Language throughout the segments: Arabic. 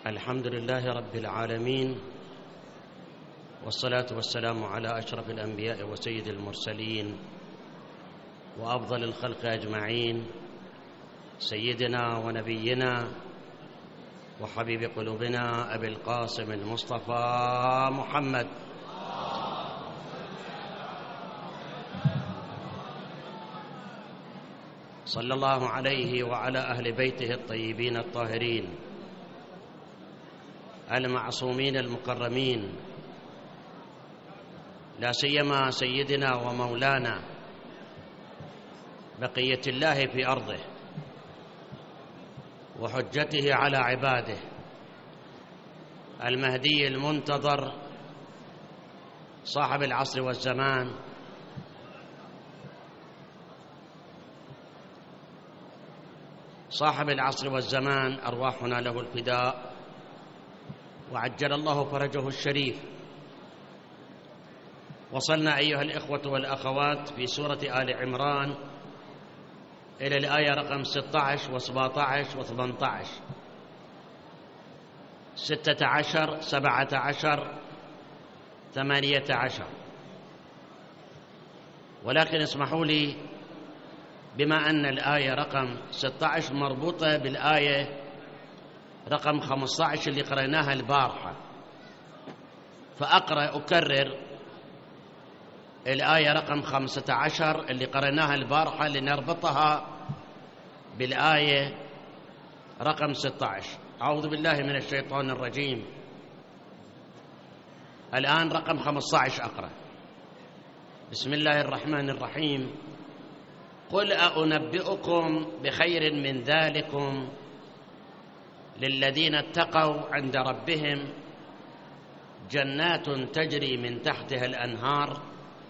الحمد لله رب العالمين، والصلاة والسلام على أشرف الأنبياء وسيد المرسلين وأفضل الخلق أجمعين، سيدنا ونبينا وحبيب قلوبنا أبي القاسم المصطفى محمد صلى الله عليه وعلى أهل بيته الطيبين الطاهرين المعصومين المكرمين، لا سيما سيدنا ومولانا بقية الله في أرضه وحجته على عباده المهدي المنتظر صاحب العصر والزمان، صاحب العصر والزمان، أرواحنا له الفداء وعجل الله فرجه الشريف. وصلنا أيها الإخوة والأخوات في سورة آل عمران إلى الآية رقم 16 و17 و18، 16 17 18. ولكن اسمحوا لي، بما أن الآية رقم 16 مربوطة بالآية رقم 15 اللي قرأناها البارحة، أكرر الآية رقم 15 اللي قرأناها البارحة لنربطها بالآية رقم 16. أعوذ بالله من الشيطان الرجيم. الآن رقم 15 أقرأ. بسم الله الرحمن الرحيم. قل أنبئكم بخير من ذلكم للذين اتقوا عند ربهم جنات تجري من تحتها الأنهار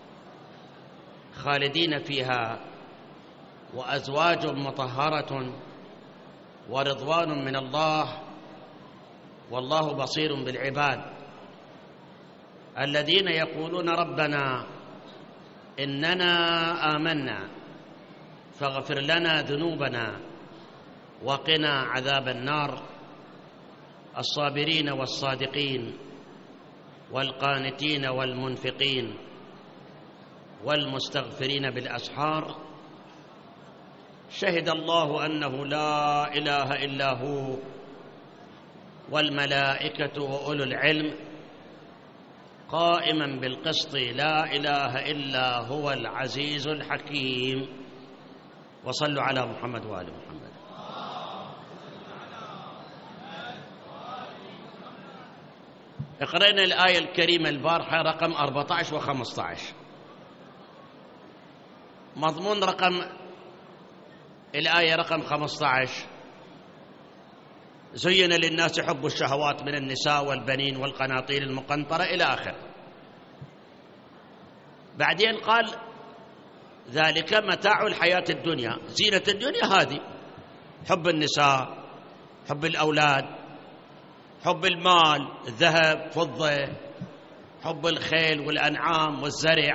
خالدين فيها وأزواج مطهرة ورضوان من الله والله بصير بالعباد. الذين يقولون ربنا إننا آمنا فاغفر لنا ذنوبنا وقنا عذاب النار. الصابرين والصادقين والقانتين والمنفقين والمستغفرين بالأسحار. شهد الله أنه لا إله إلا هو والملائكة وأولو العلم قائما بالقسط لا إله إلا هو العزيز الحكيم. وصلوا على محمد وآل محمد. اقرأنا الآية الكريمة البارحة رقم 14 و15. مضمون رقم الآية رقم 15: زين للناس حب الشهوات من النساء والبنين والقناطير المقنطرة إلى آخر. بعدين قال ذلك متاع الحياة الدنيا، زينة الدنيا هذه حب النساء، حب الأولاد، حب المال، الذهب، فضة، حب الخيل والأنعام والزرع.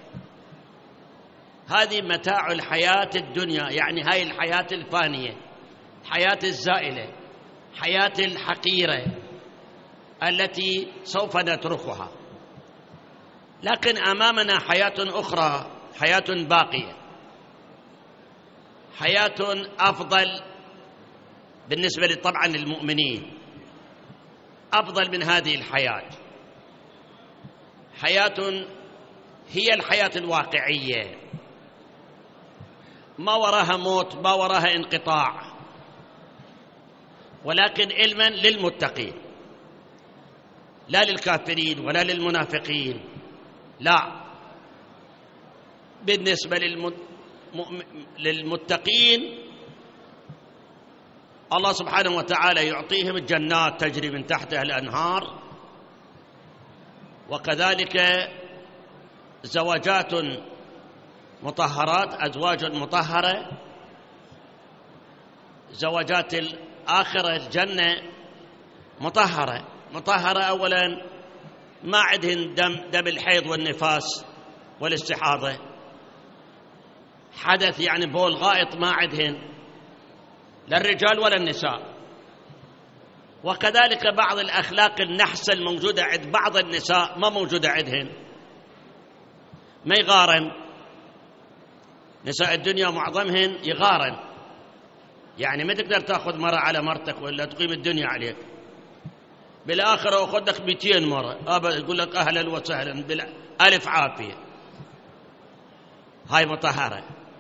هذه متاع الحياة الدنيا، يعني هاي الحياة الفانية، حياة الزائلة، حياة الحقيرة التي سوف نتركها. لكن أمامنا حياة أخرى، حياة باقية، حياة أفضل بالنسبة طبعا للمؤمنين، أفضل من هذه الحياة، حياة هي الحياة الواقعية، ما وراها موت، ما وراها انقطاع، ولكن علما للمتقين، لا للكافرين ولا للمنافقين. لا، بالنسبة للمتقين الله سبحانه وتعالى يعطيهم الجنات تجري من تحتها الأنهار، وكذلك زوجات مطهرات، أزواج مطهرة، زوجات الآخرة الجنة مطهرة. مطهرة أولا ما عندهن دم الحيض والنفاس والاستحاضة، حدث يعني بول غائط ما عندهن، لا الرجال ولا النساء. وكذلك بعض الأخلاق النحسة الموجودة عند بعض النساء ما موجودة عندهن. ما يغارن، نساء الدنيا معظمهن يغارن، يعني ما تقدر تأخذ مرة على مرتك ولا تقيم الدنيا عليك، بالآخرة أخذك 200 مرة يقول لك أهلا وسهلا بالألف عافية. هاي مطهرة.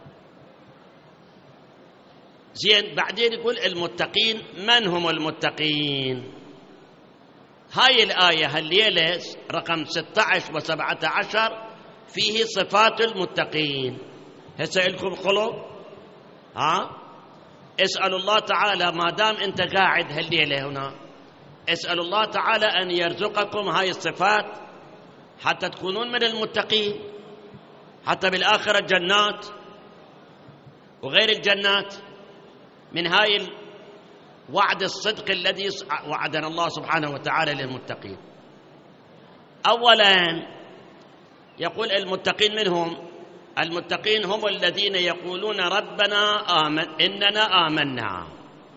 زين، بعدين يقول المتقين. من هم المتقين؟ هاي الآية الليلة رقم 16 و17 فيه صفات المتقين. هسه لكم قلوب، اسأل الله تعالى ما دام أنت قاعد هالليلة هنا، اسأل الله تعالى أن يرزقكم هاي الصفات حتى تكونون من المتقين، حتى بالآخرة جنات وغير الجنات من هاي وعد الصدق الذي وعدنا الله سبحانه وتعالى للمتقين. أولا يقول المتقين منهم، المتقين هم الذين يقولون ربنا إننا آمنا.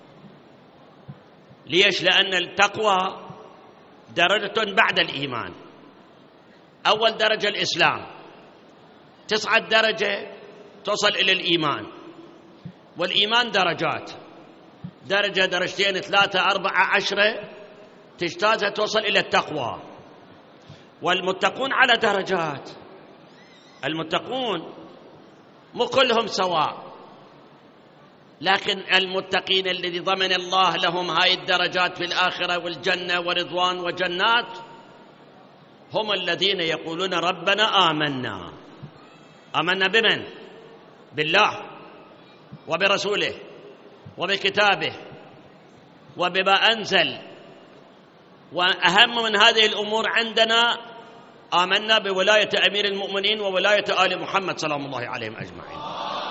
ليش؟ لأن التقوى درجة بعد الإيمان. أول درجة الإسلام، تصعد درجة تصل إلى الإيمان، والإيمان درجات، درجة درجتين 3 4 10 تجتازها توصل إلى التقوى. والمتقون على درجات، المتقون مو كلهم سواء، لكن المتقين الذي ضمن الله لهم هاي الدرجات في الآخرة والجنة ورضوان وجنات هم الذين يقولون ربنا آمنا. آمنا بمن؟ بالله وبرسوله وبكتابه وبما أنزل، وأهم من هذه الأمور عندنا آمنا بولاية أمير المؤمنين وولاية آل محمد سلام الله عليهم أجمعين.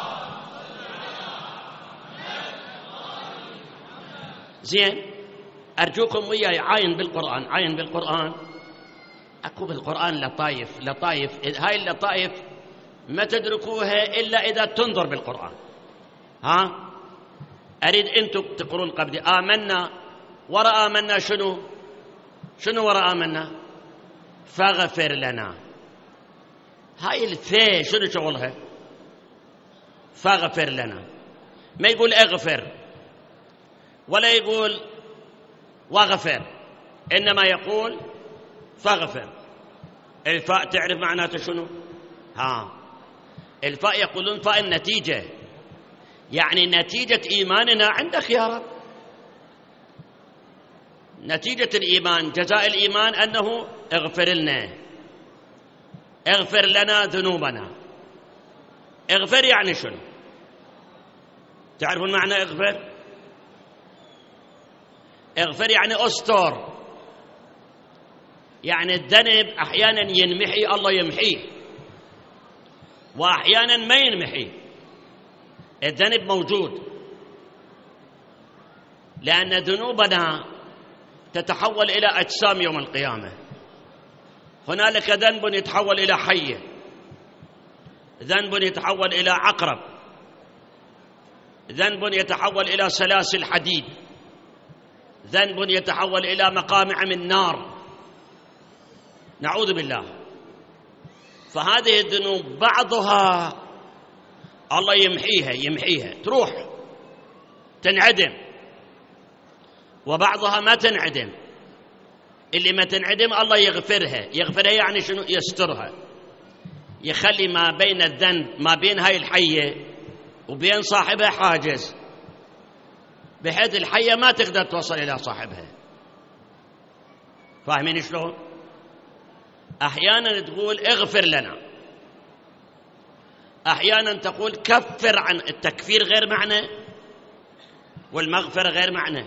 زين، أرجوكم وياي عاين بالقرآن، عاين بالقرآن. أكو بالقرآن لطائف، لطائف هاي اللطائف ما تدركوها إلا إذا تنظر بالقرآن. أريد أنتم تقرون قبل آمنا، وراء آمنا شنو وراء آمنا؟ فاغفر لنا. هاي الفاء شنو شغلها؟ فاغفر لنا. ما يقول اغفر ولا يقول واغفر، إنما يقول فاغفر. الفاء تعرف معناته شنو؟ الفاء يقولون فاء النتيجة، يعني نتيجة إيماننا عندك يا رب. نتيجة الإيمان، جزاء الإيمان أنه اغفر لنا، اغفر لنا ذنوبنا. اغفر يعني شنو؟ تعرفون معنى اغفر؟ اغفر يعني استر، يعني الذنب أحيانا ينمحي الله يمحيه، وأحيانا ما ينمحي. الذنب موجود، لأن ذنوبنا تتحول إلى أجسام يوم القيامة. هنالك ذنب يتحول إلى حية، ذنب يتحول إلى عقرب، ذنب يتحول إلى سلاسل حديد، ذنب يتحول إلى مقامع من نار، نعوذ بالله. فهذه الذنوب بعضها الله يمحيها تروح تنعدم، وبعضها ما تنعدم. اللي ما تنعدم الله يغفرها يعني شنو؟ يسترها، يخلي ما بين الذنب، ما بين هاي الحية وبين صاحبها حاجز، بحيث الحية ما تقدر توصل إلى صاحبها. فاهمين شلون؟ أحيانا تقول اغفر لنا، أحيانا تقول كفر عن. التكفير غير معنى والمغفرة غير معنى.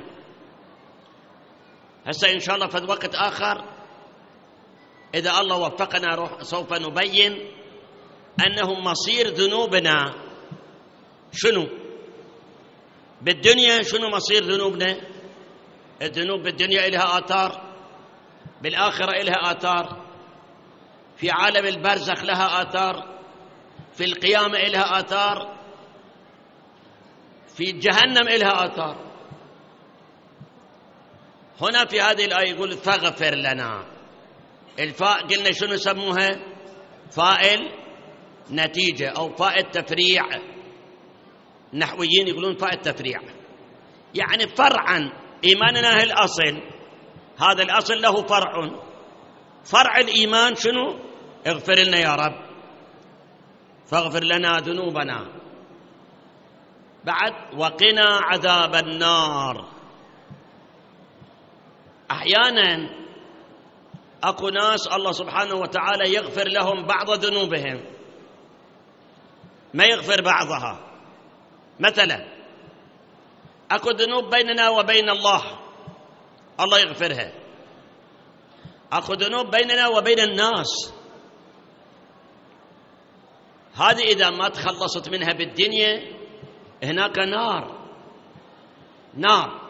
هسه إن شاء الله في وقت آخر إذا الله وفقنا سوف نبين أنه مصير ذنوبنا شنو بالدنيا. شنو مصير ذنوبنا؟ الذنوب بالدنيا إلها آثار، بالآخرة إلها آثار، في عالم البرزخ لها آثار، في القيامة إلها آثار، في جهنم إلها آثار. هنا في هذه الآية يقول فاغفر لنا. الفاء قلنا شنو يسموها؟ فاعل نتيجة أو فاء التفريع. النحويين يقولون فاء التفريع، يعني فرعا. إيماننا هي الأصل، هذا الأصل له فرع الإيمان شنو؟ اغفر لنا يا رب، فاغفر لنا ذنوبنا. بعد وقنا عذاب النار. أحيانا أكو ناس الله سبحانه وتعالى يغفر لهم بعض ذنوبهم، ما يغفر بعضها. مثلا أكو ذنوب بيننا وبين الله يغفرها، أكو ذنوب بيننا وبين الناس، هذه إذا ما تخلصت منها بالدنيا هناك نار.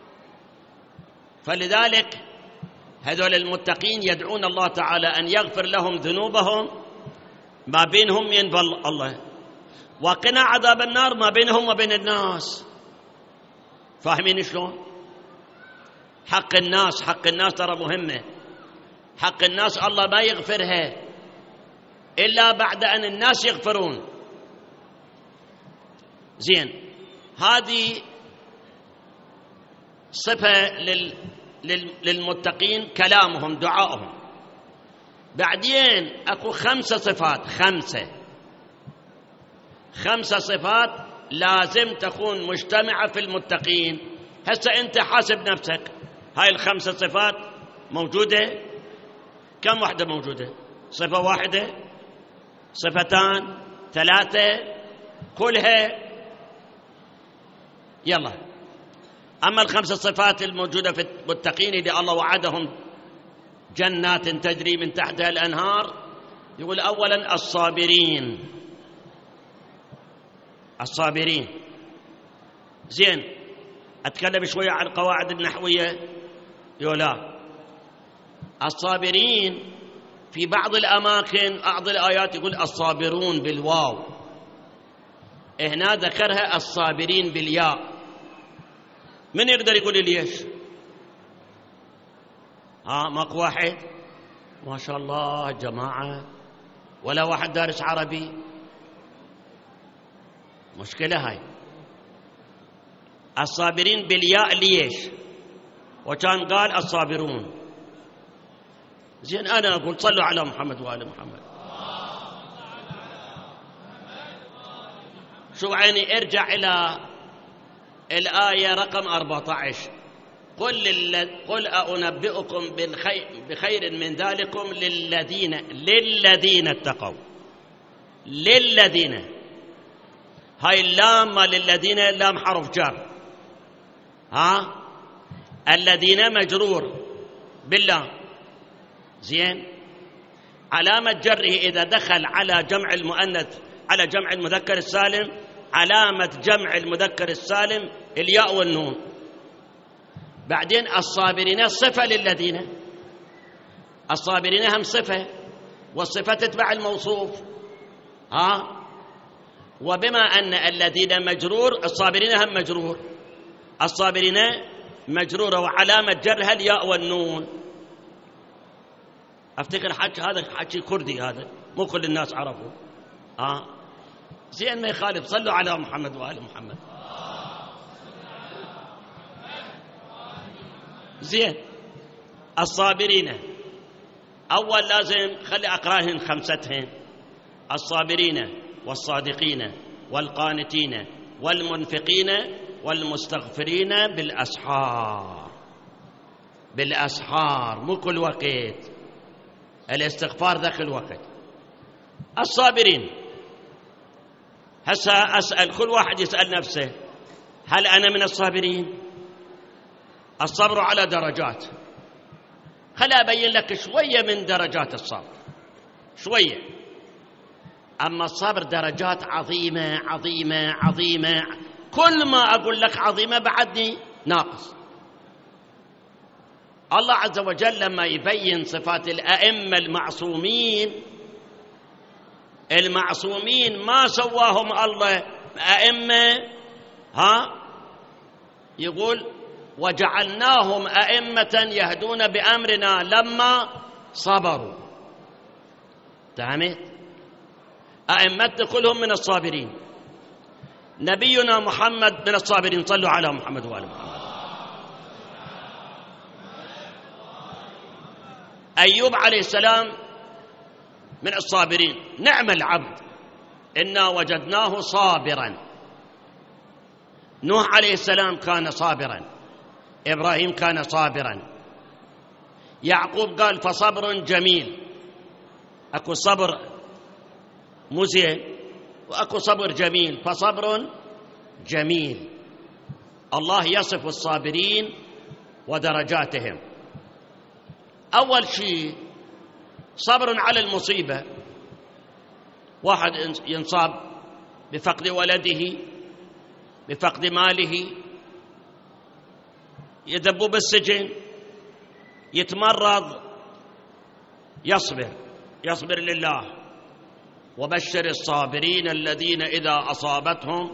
فلذلك هذول المتقين يدعون الله تعالى أن يغفر لهم ذنوبهم ما بينهم وبين الله، وقنا عذاب النار ما بينهم وبين الناس. فاهمين شلون؟ حق الناس ترى مهمة. حق الناس الله ما يغفرها إلا بعد أن الناس يغفرون. زين، هذه صفة للمتقين، كلامهم دعائهم. بعدين أكو 5 صفات، 5 صفات لازم تكون مجتمعة في المتقين. هسه أنت حاسب نفسك، هاي ال5 صفات موجودة؟ كم واحدة موجودة؟ صفة واحدة؟ صفتان؟ 3؟ كلها؟ يلا. أما ال5 صفات الموجودة في المتقين اللي الله وعدهم جنات تجري من تحتها الأنهار، يقول أولا الصابرين. زين، أتكلم شوية عن القواعد النحوية. يقول لا، الصابرين في بعض الأماكن بعض الآيات يقول الصابرون بالواو، هنا ذكرها الصابرين بالياء. من يقدر يقول لي ليش؟ ماكو واحد؟ ما شاء الله جماعة، ولا واحد دارس عربي؟ مشكلة هاي. الصابرين بالياء ليش؟ وكان قال الصابرون. زين، أنا أقول صلوا على محمد وآل محمد. شو عيني؟ ارجع إلى الآية رقم 14. قل أنبئكم بخير من ذلكم للذين اتقوا. للذين، هاي اللام للذين لام حرف جر، الذين مجرور باللام. زين، علامة جره إذا دخل على جمع المؤنث على جمع المذكر السالم، علامة جمع المذكر السالم الياء والنون. بعدين الصابرين صفة للذين، الصابرين هم صفة، والصفة تتبع الموصوف. وبما أن الذين مجرور، الصابرين هم مجرور. الصابرين مجرورة وعلامة جرها الياء والنون. أفتكر هذا حكي كردي، هذا مو كل الناس عرفوا. زين، ما يخالف. صلوا على محمد وآل محمد. زين، الصابرين أول لازم خلي أقراهن 5. الصابرين والصادقين والقانتين والمنفقين والمستغفرين بالأسحار، مو كل وقت. الاستغفار ذاك الوقت. الصابرين، هسا أسأل كل واحد يسأل نفسه، هل أنا من الصابرين؟ الصبر على درجات. خلي أبين لك شوية من درجات الصبر، شوية. أما الصبر درجات عظيمة عظيمة عظيمة، كل ما أقول لك عظيمة بعدني ناقص. الله عز وجل لما يبين صفات الأئمة المعصومين ما سواهم الله أئمة، يقول وجعلناهم أئمة يهدون بأمرنا لما صبروا. فهمت؟ أئمة كلهم من الصابرين. نبينا محمد من الصابرين. صلوا على محمد وآل محمد. أيوب عليه السلام من الصابرين. نعم العبد إنا وجدناه صابرا. نوح عليه السلام كان صابرا. إبراهيم كان صابرا. يعقوب قال فصبر جميل. أكو صبر مزين وأكو صبر جميل، فصبر جميل. الله يصف الصابرين ودرجاتهم. أول شيء صبر على المصيبة. واحد ينصاب بفقد ولده، بفقد ماله، يدب بالسجن، يتمرض، يصبر لله. وبشر الصابرين الذين إذا أصابتهم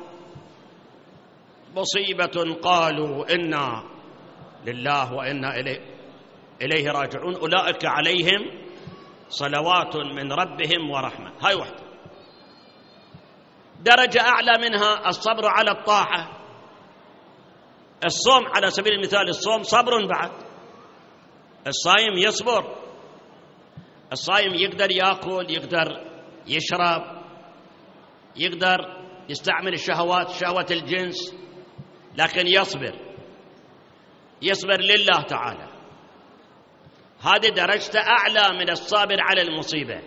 مصيبة قالوا إنا لله وإنا إليه راجعون أولئك عليهم صلوات من ربهم ورحمة. هاي واحدة. درجة أعلى منها الصبر على الطاعة. الصوم على سبيل المثال، الصوم صبر بعد. الصائم يصبر. الصائم يقدر يأكل، يقدر يشرب، يقدر يستعمل الشهوات، شهوة الجنس، لكن يصبر لله تعالى. هذه درجة أعلى من الصابر على المصيبة.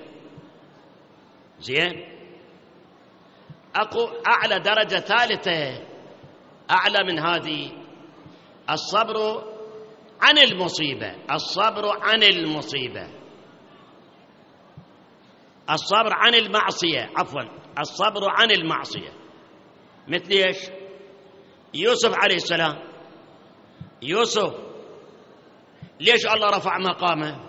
زين. أكو أعلى درجة ثالثة أعلى من هذه، الصبر عن المصيبة. الصبر عن المصيبة، الصبر عن المعصية، عفوا الصبر عن المعصية. مثل ايش؟ يوسف عليه السلام. يوسف ليش الله رفع مقامه؟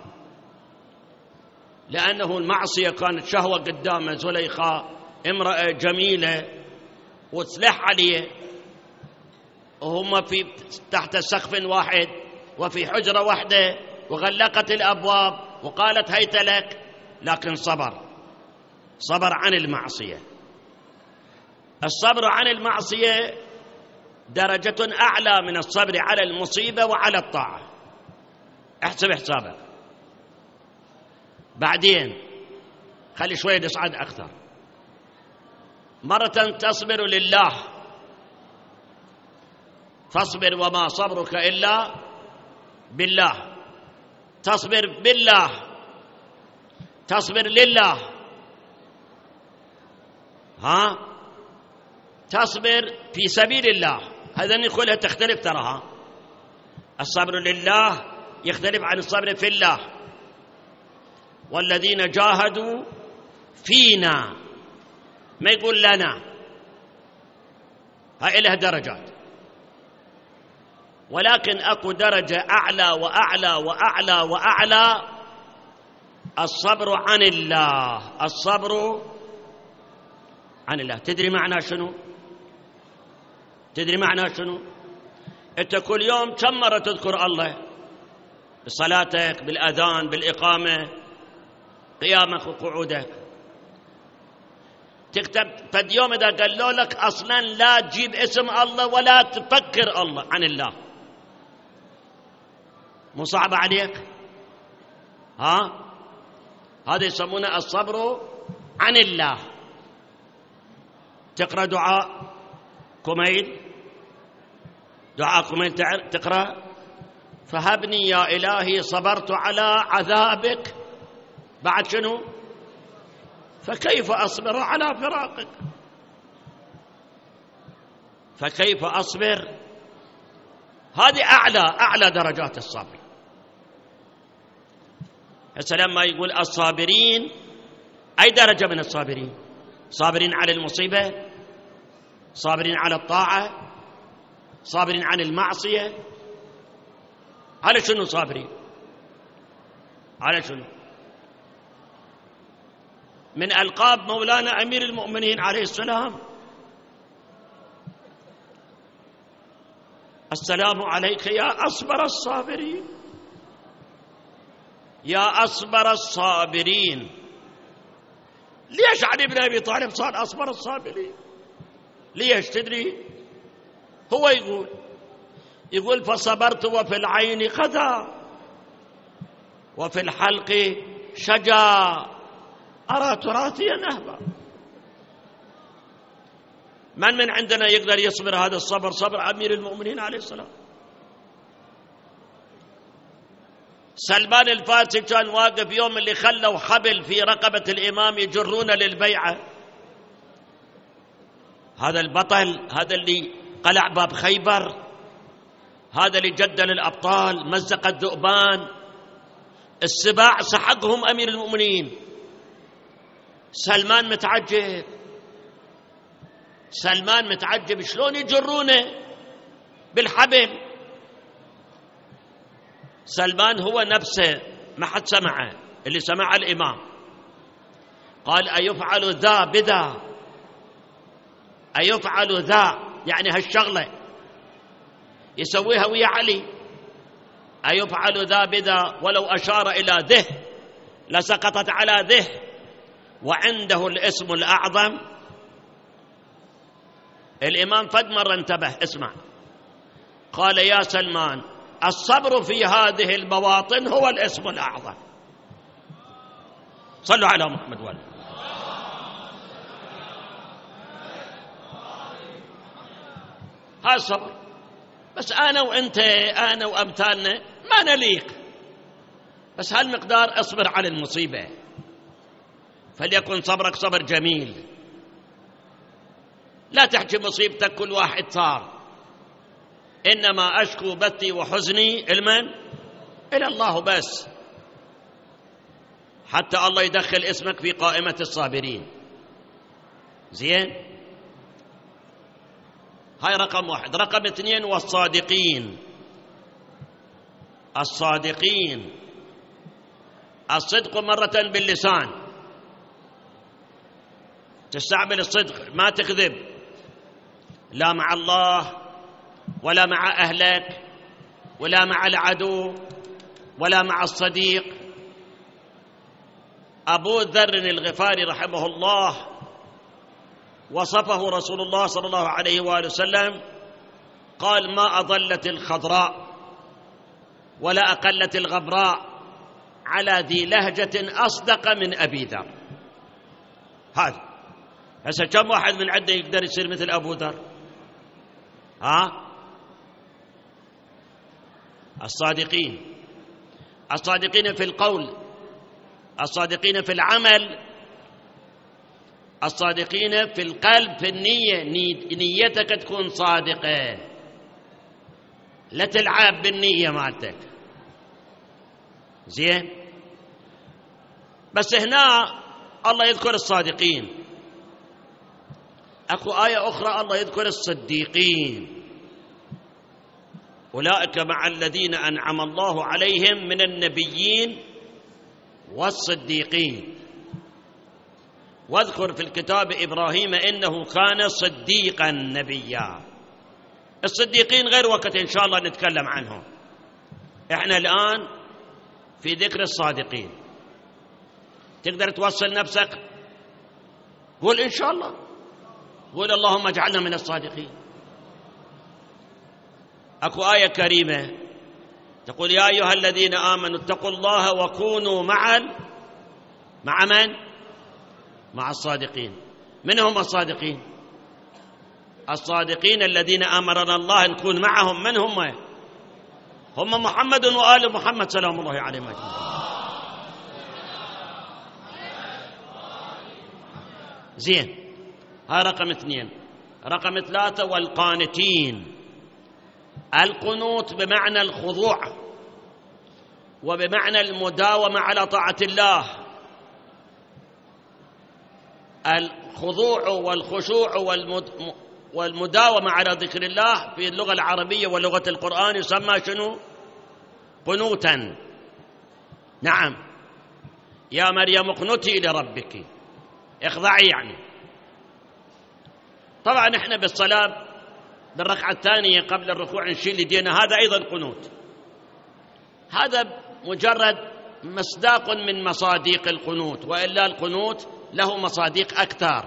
لأنه المعصية كانت شهوة قدامه. زليخا امرأة جميلة وتلح عليه، وهم في تحت سقف واحد وفي حجرة واحدة، وغلقت الأبواب وقالت هيت لك، لكن صبر عن المعصية. الصبر عن المعصية درجة أعلى من الصبر على المصيبة وعلى الطاعة. احسب حسابك. بعدين خلي شوية نصعد أكثر. مرة تصبر لله، فاصبر وما صبرك إلا بالله. تصبر بالله، تصبر لله. تصبر في سبيل الله. هذا نقولها تختلف تراها. الصبر لله يختلف عن الصبر في الله. والذين جاهدوا فينا، ما يقول لنا. هاي لها درجات، ولكن أكو درجة أعلى وأعلى وأعلى وأعلى، الصبر عن الله. الصبر عن الله. تدري معنى شنو؟ تدري معنى شنو؟ أنت كل يوم كم مرة تذكر الله؟ بصلاتك، بالأذان، بالإقامة، قيامك وقعودك. تكتب فد يوم إذا قالوا لك أصلا لا تجيب اسم الله ولا تفكر الله عن الله، مو صعب عليك؟ هذا يسمونه الصبر عن الله. تقرأ دعاء كميل، دعاء كميل تقرأ فهبني يا إلهي صبرت على عذابك، بعد شنو؟ فكيف أصبر على فراقك؟ فكيف أصبر؟ هذه أعلى درجات الصبر. السلام ما يقول الصابرين، أي درجة من الصابرين؟ صابرين على المصيبة، صابرين على الطاعة، صابرين عن المعصية. على شنو صابرين؟ على شنو؟ من ألقاب مولانا أمير المؤمنين عليه السلام السلام عليك يا أصبر الصابرين، يا أصبر الصابرين. ليش علي بن أبي طالب صار أصبر الصابرين؟ ليش تدري؟ هو يقول فصبرت وفي العين قذى وفي الحلق شجا أرى تراثي نهبا. من عندنا يقدر يصبر هذا الصبر؟ صبر أمير المؤمنين عليه السلام. سلمان الفارسي كان واقف يوم اللي خلوا حبل في رقبة الإمام يجرون للبيعة. هذا البطل، هذا اللي قلع باب خيبر، هذا اللي جدل الأبطال، مزق الذؤبان، السباع سحقهم أمير المؤمنين. سلمان متعجب، سلمان متعجب شلون يجرونه بالحبل. سلمان هو نفسه ما حد سمعه، اللي سمع الإمام قال أيفعل ذا بذا، أيفعل ذا يعني هالشغلة يسويها ويا علي، أيفعل ذا بذا، ولو أشار إلى ذه لسقطت على ذه وعنده الاسم الأعظم. الإمام فد مرة انتبه، اسمع، قال يا سلمان الصبر في هذه المواطن هو الاسم الأعظم. صلوا على محمد وآله. هذا الصبر. بس أنا وأنت، أنا وأمثالنا ما نليق، بس هالمقدار اصبر على المصيبة، فليكن صبرك صبر جميل. لا تحكي مصيبتك كل واحد صار، إنما أشكو بثي وحزني إلى الله بس، حتى الله يدخل اسمك في قائمة الصابرين. زين، هاي رقم واحد. رقم اثنين والصادقين. الصادقين، الصدق مرة باللسان، تستعمل الصدق، ما تكذب، لا مع الله ولا مع أهلك ولا مع العدو ولا مع الصديق. أبو ذر الغفاري رحمه الله وصفه رسول الله صلى الله عليه وآله وسلم، قال ما أضلت الخضراء ولا أقلت الغبراء على ذي لهجة أصدق من أبي ذر. هذا هسه كم واحد من عنده يقدر يصير مثل أبو ذر؟ الصادقين، الصادقين في القول، الصادقين في العمل، الصادقين في القلب، في النية، نيتك تكون صادقة، لا تلعب بالنية مالتك. زين، بس هنا الله يذكر الصادقين. أكو آية أخرى الله يذكر الصديقين، أولئك مع الذين أنعم الله عليهم من النبيين والصديقين. واذكر في الكتاب إبراهيم إنه كان صديقا نبيا. الصديقين غير وقت إن شاء الله نتكلم عنهم، إحنا الآن في ذكر الصادقين. تقدر توصل نفسك؟ قول إن شاء الله، قول اللهم اجعلنا من الصادقين. أكو آية كريمة تقول يا أيها الذين آمنوا اتقوا الله وكونوا مع من؟ مع الصادقين. من هم الصادقين؟ الصادقين الذين أمرنا الله نكون معهم. من هم؟ هم محمد وآل محمد سلام الله عليهم أجمعين. زين، هذا رقم اثنين. رقم ثلاثة والقانتين. القنوت بمعنى الخضوع وبمعنى المداومة على طاعة الله. الخضوع والخشوع والمداومة على ذكر الله في اللغة العربية ولغة القرآن يسمى شنو؟ قنوتا. نعم، يا مريم اقنتي لربك، اخضعي يعني. طبعا احنا بالصلاة بالركعة الثانية قبل الركوع نشيل يدينا، هذا أيضا قنوت. هذا مجرد مصداق من مصاديق القنوت، وإلا القنوت له مصاديق أكثر.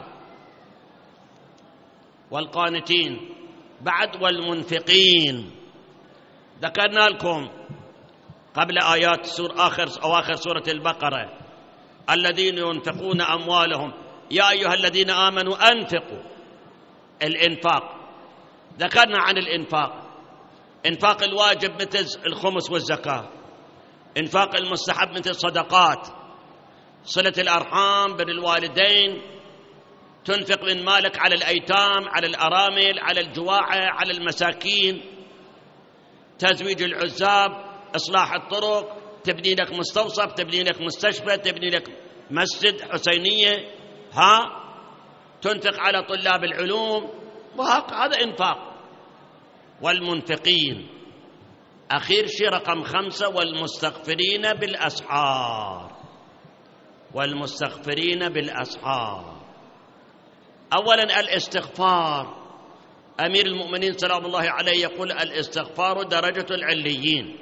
والقانتين بعد والمنفقين ذكرنا لكم قبل آيات أواخر سورة البقرة: الذين ينفقون أموالهم يا أيها الذين آمنوا أنفقوا. الإنفاق ذكرنا عن الإنفاق: إنفاق الواجب مثل الخمس والزكاة، إنفاق المستحب مثل الصدقات، صلة الأرحام، بر الوالدين، تنفق من مالك على الأيتام، على الأرامل، على الجواعة، على المساكين، تزويج العزاب، إصلاح الطرق، تبني لك مستوصف، تبني لك مستشفى، تبني لك مسجد، حسينية، تنفق على طلاب العلوم، هذا إنفاق. والمنفقين أخير شيء رقم 5: والمستغفرين بالأسحار. والمستغفرين بالأسحار. أولا الاستغفار، أمير المؤمنين سلام الله عليه يقول: الاستغفار درجة العليين.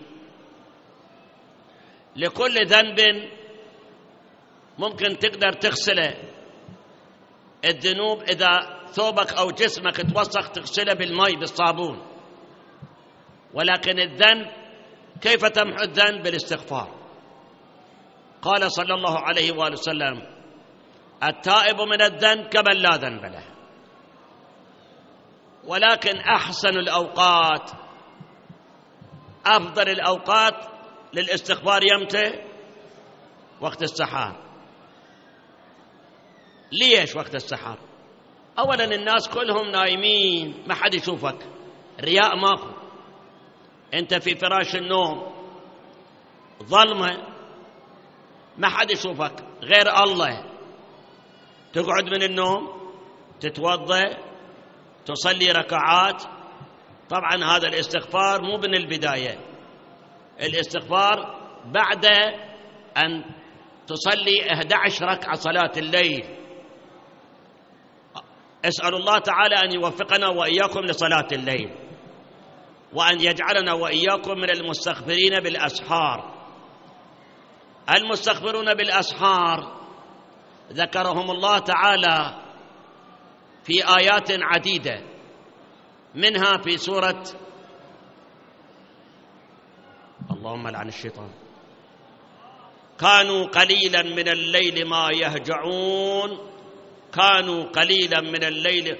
لكل ذنب ممكن تقدر تغسله، الذنوب إذا ثوبك أو جسمك توسخ تغسله بالماء بالصابون، ولكن الذنب كيف تمحو الذنب؟ بالاستغفار. قال صلى الله عليه وآله وسلم: التائب من الذنب كمن لا ذنب له. ولكن أحسن الأوقات، أفضل الأوقات للاستغفار يمتى؟ وقت السحر. ليش وقت السحر؟ أولا الناس كلهم نايمين، ما حد يشوفك، رياء ماكو، أنت في فراش النوم، ظلمة، ما حد يشوفك غير الله. تقعد من النوم، تتوضأ، تصلي ركعات. طبعا هذا الاستغفار مو من البداية، الاستغفار بعد أن تصلي 11 ركعة صلاة الليل. أسأل الله تعالى أن يوفقنا وإياكم لصلاة الليل، وأن يجعلنا وإياكم من المستغفرين بالأسحار. المستغفرون بالأسحار ذكرهم الله تعالى في آيات عديدة، منها في سورة اللهم لعن الشيطان: كانوا قليلا من الليل ما يهجعون، كانوا قليلا من الليل.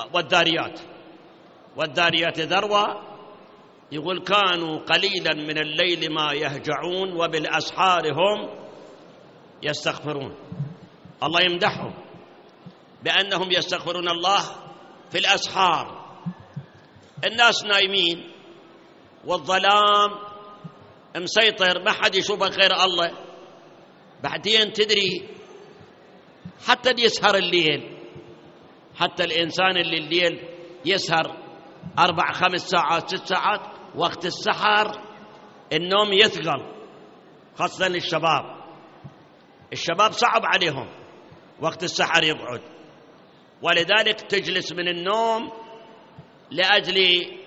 والذاريات ذروة يقول: كانوا قليلا من الليل ما يهجعون وبالأسحار هم يستغفرون. الله يمدحهم بأنهم يستغفرون الله في الأسحار. الناس نايمين والظلام مسيطر، ما حد يشوفك غير الله. بعدين تدري حتى يسهر الليل، حتى الإنسان اللي الليل يسهر 4 5 ساعات 6 ساعات، وقت السحر النوم يثقل، خاصة الشباب صعب عليهم وقت السحر يقعد، ولذلك تجلس من النوم لأجل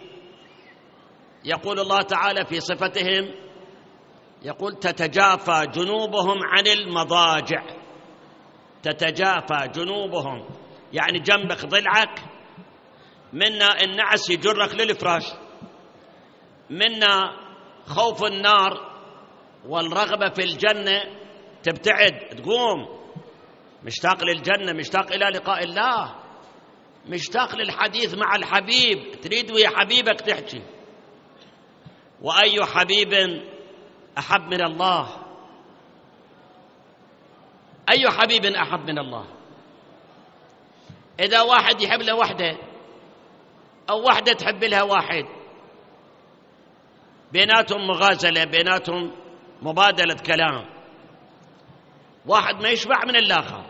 يقول الله تعالى في صفتهم، يقول: تتجافى جنوبهم عن المضاجع. تتجافى جنوبهم يعني جنبك ضلعك، منا النعس يجرك للفراش، منا خوف النار والرغبة في الجنة تبتعد، تقوم مشتاق للجنة، مشتاق إلى لقاء الله، مشتاق للحديث مع الحبيب، تريد ويا حبيبك تحكي. وأي حبيب أحب من الله؟ أي حبيب أحب من الله؟ إذا واحد يحب له وحده أو وحدة تحب لها واحد، بيناتهم مغازلة، بيناتهم مبادلة كلام، واحد ما يشبع من الآخر.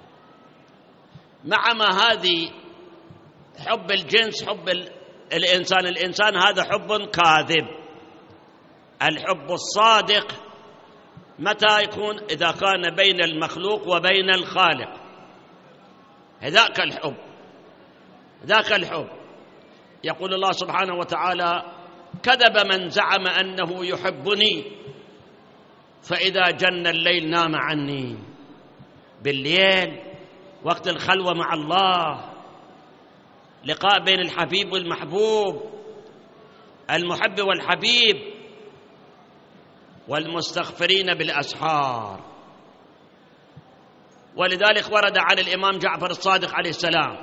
مع ما هذه حب الجنس، حب الإنسان هذا حب كاذب. الحب الصادق متى يكون؟ إذا كان بين المخلوق وبين الخالق، ذاك الحب. يقول الله سبحانه وتعالى: كذب من زعم أنه يحبني فإذا جن الليل نام عني. بالليل وقت الخلوة مع الله، لقاء بين الحبيب والمحبوب، المحب والحبيب، والمستغفرين بالأسحار. ولذلك ورد عن الإمام جعفر الصادق عليه السلام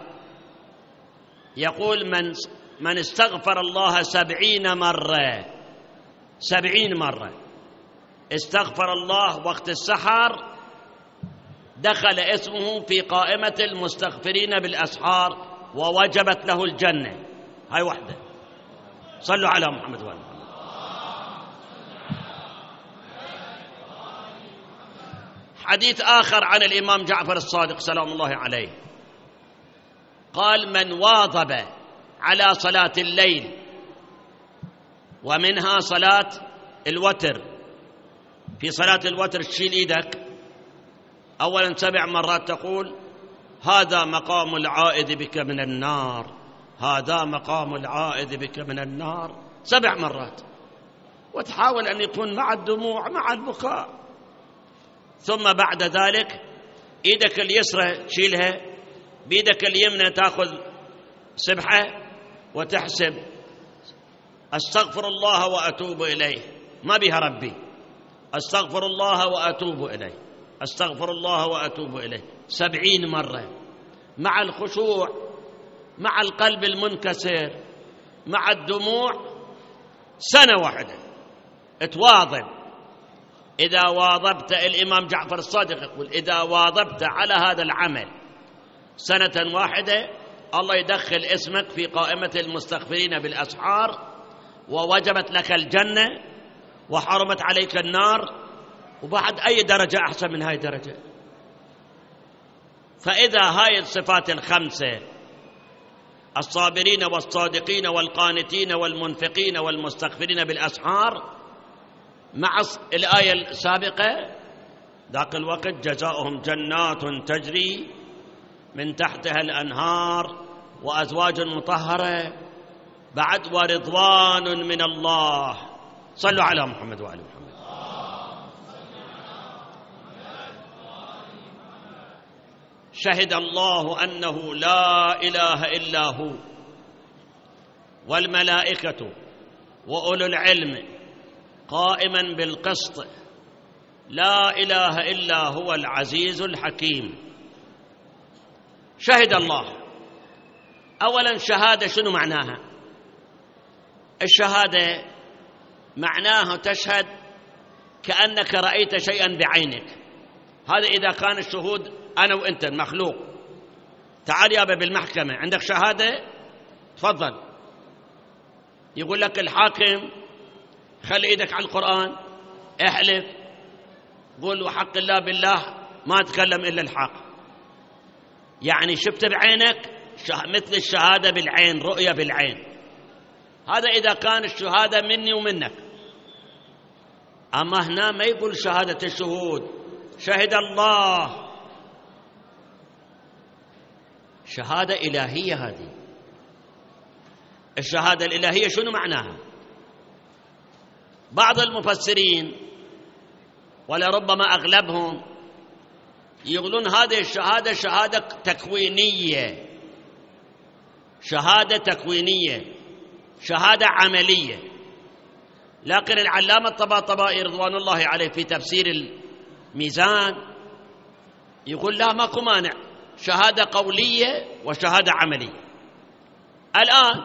يقول: من استغفر الله 70 مرة، 70 مرة استغفر الله وقت السحر، دخل اسمه في قائمة المستغفرين بالأسحار ووجبت له الجنة. هاي وحدة. صلوا على محمد وآل محمد. حديث آخر عن الإمام جعفر الصادق سلام الله عليه قال: من واظب على صلاة الليل، ومنها صلاة الوتر. في صلاة الوتر تشيل إيدك أولا 7 مرات تقول: هذا مقام العائذ بك من النار، هذا مقام العائذ بك من النار، 7 مرات، وتحاول أن يكون مع الدموع مع البكاء. ثم بعد ذلك إيدك اليسرى تشيلها، بيدك اليمنى تأخذ سبحة وتحسب: أستغفر الله وأتوب إليه، ما بها ربي، أستغفر الله وأتوب إليه، أستغفر الله وأتوب إليه، 70 مرة، مع الخشوع، مع القلب المنكسر، مع الدموع، سنة واحدة. تواظب. إذا واظبت، الإمام جعفر الصادق يقول: إذا واظبت على هذا العمل سنة واحدة، الله يدخل اسمك في قائمة المستغفرين بالأسحار، ووجبت لك الجنة، وحرمت عليك النار، وبعد أي درجة أحسن من هاي الدرجة؟ فإذا هاي الصفات الخمسة، الصابرين والصادقين والقانتين والمنفقين والمستغفرين بالأسحار، مع الآية السابقة ذاك الوقت جزاؤهم جنات تجري من تحتها الأنهار وأزواج مطهرة، بعد ورضوان من الله. صلوا على محمد وآل محمد. شهد الله أنه لا إله إلا هو، والملائكة وأولو العلم قائما بالقسط، لا إله إلا هو العزيز الحكيم. شهد الله. أولا شهادة شنو معناها؟ الشهادة معناها تشهد كأنك رأيت شيئا بعينك. هذا إذا كان الشهود أنا وإنت المخلوق. تعال يابا بالمحكمة، عندك شهادة؟ تفضل. يقول لك الحاكم: خلي إيدك على القرآن، احلف، قول وحق الله بالله ما أتكلم إلا الحق. يعني شفت بعينك، مثل الشهادة بالعين، رؤية بالعين. هذا إذا كان الشهادة مني ومنك. أما هنا ما يقول شهادة الشهود، شهد الله، شهادة إلهية. هذه الشهادة الإلهية شنو معناها؟ بعض المفسرين ولربما أغلبهم يقولون هذه الشهادة شهادة تكوينية، شهادة تكوينية، شهادة عملية. لكن العلامة الطباطبائي رضوان الله عليه في تفسير الميزان يقول لا، ماكو مانع، شهادة قولية وشهادة عملية. الآن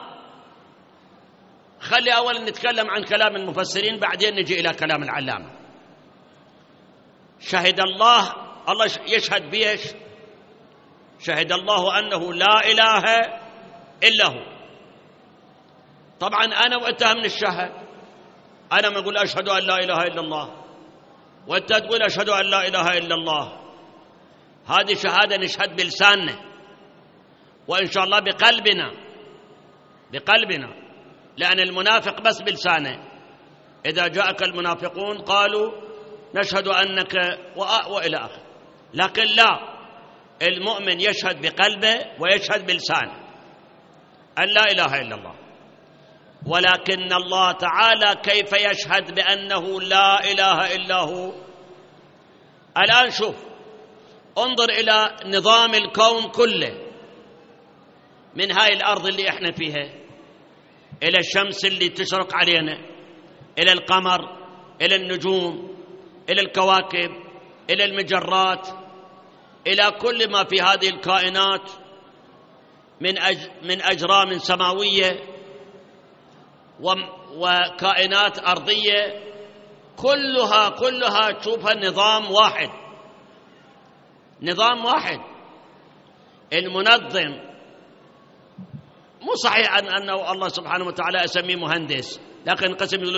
خلي أولا نتكلم عن كلام المفسرين، بعدين نجي إلى كلام العلامة. شهد الله، الله يشهد بيش؟ شهد الله أنه لا إله إلا هو. طبعا أنا وأنت من الشهد، أنا ما أقول أشهد أن لا إله إلا الله، وأنت تقول أشهد أن لا إله إلا الله. هذه شهادة نشهد بلساننا، وإن شاء الله بقلبنا، لأن المنافق بس بلسانه. إذا جاءك المنافقون قالوا نشهد أنك وإلى آخر. لكن لا، المؤمن يشهد بقلبه ويشهد بلسانه أن لا إله إلا الله. ولكن الله تعالى كيف يشهد بأنه لا إله إلا هو؟ الآن شوف، انظر إلى نظام الكون كله، من هاي الأرض اللي احنا فيها، إلى الشمس اللي تشرق علينا، إلى القمر، إلى النجوم، إلى الكواكب، إلى المجرات، إلى كل ما في هذه الكائنات من أجرام سماوية وكائنات أرضية، كلها تشوفها نظام واحد، نظام واحد. المنظم مو صحيح أنه الله سبحانه وتعالى أسميه مهندس، لكن قسم يقولون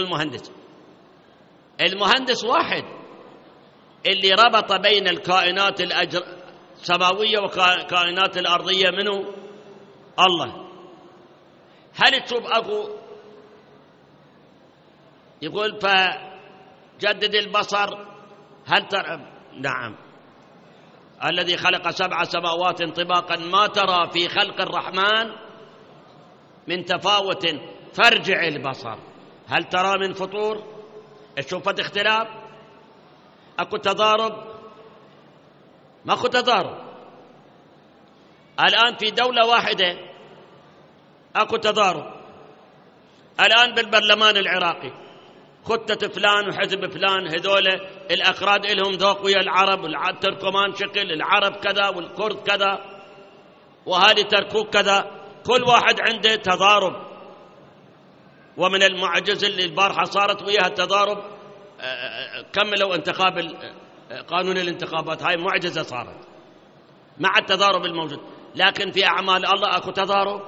المهندس واحد، اللي ربط بين الكائنات السماوية وكائنات الأرضية منه الله. هل تشوف أكو يقول فجدد البصر، هل ترى؟ نعم، الذي خلق 7 سماوات طباقا ما ترى في خلق الرحمن من تفاوت فارجع البصر هل ترى من فطور؟ شوفت اختلاف؟ اكو تضارب؟ ماكو تضارب. الآن في دولة واحدة اكو تضارب. الآن بالبرلمان العراقي خطة فلان وحزب فلان، هذول الأكراد لهم ذوق ويا العرب، التركمان شكل، العرب كذا والكرد كذا، وهذه تركوك كذا، كل واحد عنده تضارب. ومن المعجز اللي البارحة صارت وياها التضارب، كملوا انتخاب قانون الانتخابات، هاي معجزة صارت مع التضارب الموجود. لكن في أعمال الله أكو تضارب،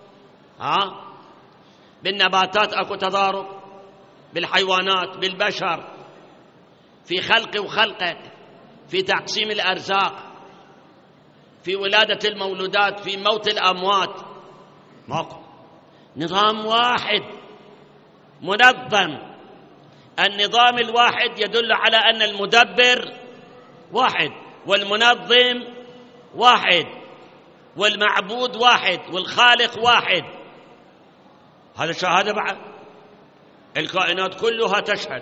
بالنباتات أكو تضارب، بالحيوانات، بالبشر، في خلق وخلقك، في تقسيم الأرزاق، في ولادة المولودات، في موت الأموات. ماكو، نظام واحد منظم. النظام الواحد يدل على أن المدبر واحد، والمنظم واحد، والمعبود واحد، والخالق واحد. هذا شهادة بعد، الكائنات كلها تشهد.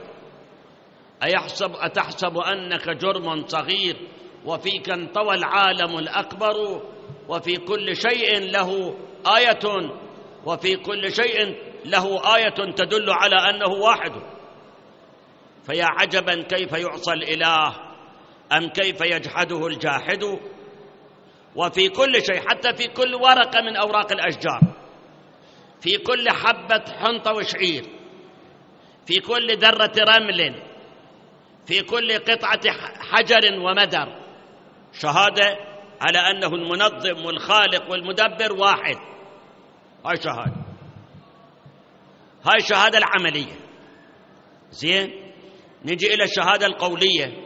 أتحسب أنك جرم صغير وفيك انطوى العالم الأكبر، وفي كل شيء له آية، وفي كل شيء له آية تدل على أنه واحد. فيا عجبا كيف يعصى الإله أم كيف يجحده الجاحد. وفي كل شيء، حتى في كل ورقة من أوراق الأشجار، في كل حبة حنطة وشعير، في كل ذرة رمل، في كل قطعة حجر ومدر، شهادة على أنه المنظم والخالق والمدبر واحد. هاي شهادة، هاي الشهادة العملية. زين، نجي إلى الشهادة القولية.